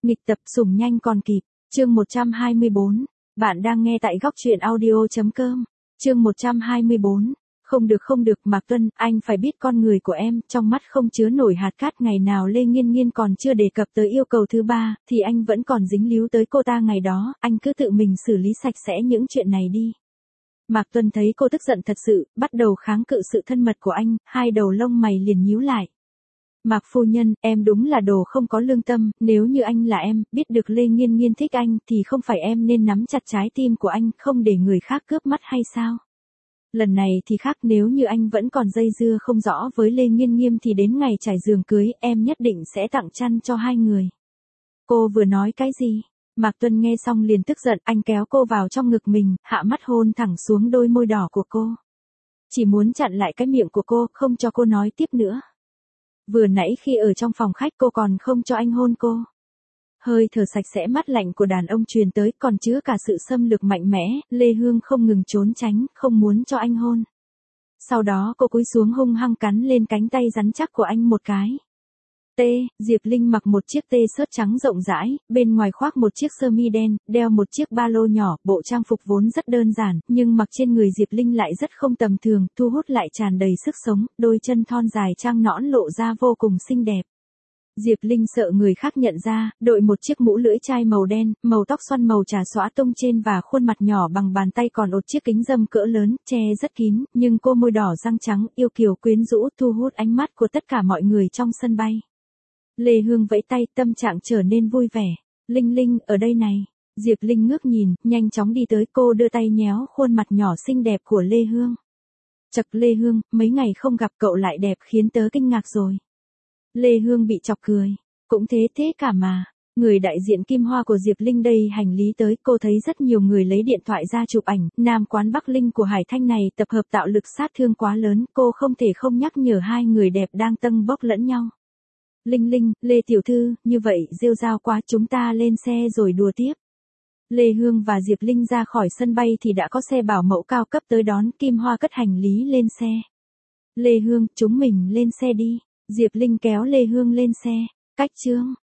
Nghịch tập sủng nhanh còn kịp. Chương 124. Bạn đang nghe tại góc truyện audio.com. Chương 124. Không được Mạc Tuân, anh phải biết con người của em, trong mắt không chứa nổi hạt cát. Ngày nào Lê Nghiên Nghiên còn chưa đề cập tới yêu cầu thứ ba, thì anh vẫn còn dính líu tới cô ta ngày đó, anh cứ tự mình xử lý sạch sẽ những chuyện này đi. Mạc Tuân thấy cô tức giận thật sự, bắt đầu kháng cự sự thân mật của anh, hai đầu lông mày liền nhíu lại. Mạc phu nhân, em đúng là đồ không có lương tâm, nếu như anh là em, biết được Lê Nghiên Nghiên thích anh, thì không phải em nên nắm chặt trái tim của anh, không để người khác cướp mắt hay sao? Lần này thì khác, nếu như anh vẫn còn dây dưa không rõ với Lê Nghiên Nghiên thì đến ngày trải giường cưới, em nhất định sẽ tặng chăn cho hai người. Cô vừa nói cái gì? Mạc Tuân nghe xong liền tức giận, anh kéo cô vào trong ngực mình, hạ mắt hôn thẳng xuống đôi môi đỏ của cô. Chỉ muốn chặn lại cái miệng của cô, không cho cô nói tiếp nữa. Vừa nãy khi ở trong phòng khách cô còn không cho anh hôn cô. Hơi thở sạch sẽ mát lạnh của đàn ông truyền tới, còn chứa cả sự xâm lược mạnh mẽ, Lê Hương không ngừng trốn tránh, không muốn cho anh hôn. Sau đó cô cúi xuống hung hăng cắn lên cánh tay rắn chắc của anh một cái. Diệp Linh mặc một chiếc t-shirt trắng rộng rãi, bên ngoài khoác một chiếc sơ mi đen, đeo một chiếc ba lô nhỏ, bộ trang phục vốn rất đơn giản, nhưng mặc trên người Diệp Linh lại rất không tầm thường, thu hút lại tràn đầy sức sống, đôi chân thon dài trăng nõn lộ ra vô cùng xinh đẹp. Diệp Linh sợ người khác nhận ra, đội một chiếc mũ lưỡi chai màu đen, màu tóc xoăn màu trà xõa tung trên và khuôn mặt nhỏ bằng bàn tay còn một chiếc kính râm cỡ lớn, che rất kín, nhưng cô môi đỏ răng trắng, yêu kiều quyến rũ thu hút ánh mắt của tất cả mọi người trong sân bay. Lê Hương vẫy tay, tâm trạng trở nên vui vẻ. Linh Linh, ở đây này. Diệp Linh ngước nhìn, nhanh chóng đi tới, cô đưa tay nhéo khuôn mặt nhỏ xinh đẹp của Lê Hương. Chậc Lê Hương, mấy ngày không gặp cậu lại đẹp khiến tớ kinh ngạc rồi. Lê Hương bị chọc cười. Cũng thế cả mà. Người đại diện Kim Hoa của Diệp Linh đây hành lý tới, cô thấy rất nhiều người lấy điện thoại ra chụp ảnh, nam quán Bắc Linh của Hải Thanh này tập hợp tạo lực sát thương quá lớn, cô không thể không nhắc nhở hai người đẹp đang tâng bốc lẫn nhau. Linh, Lê tiểu thư, như vậy rêu rao quá, chúng ta lên xe rồi đùa tiếp. Lê Hương và Diệp Linh ra khỏi sân bay thì đã có xe bảo mẫu cao cấp tới đón, Kim Hoa cất hành lý lên xe. Lê Hương, chúng mình lên xe đi. Diệp Linh kéo Lê Hương lên xe. Cách chương.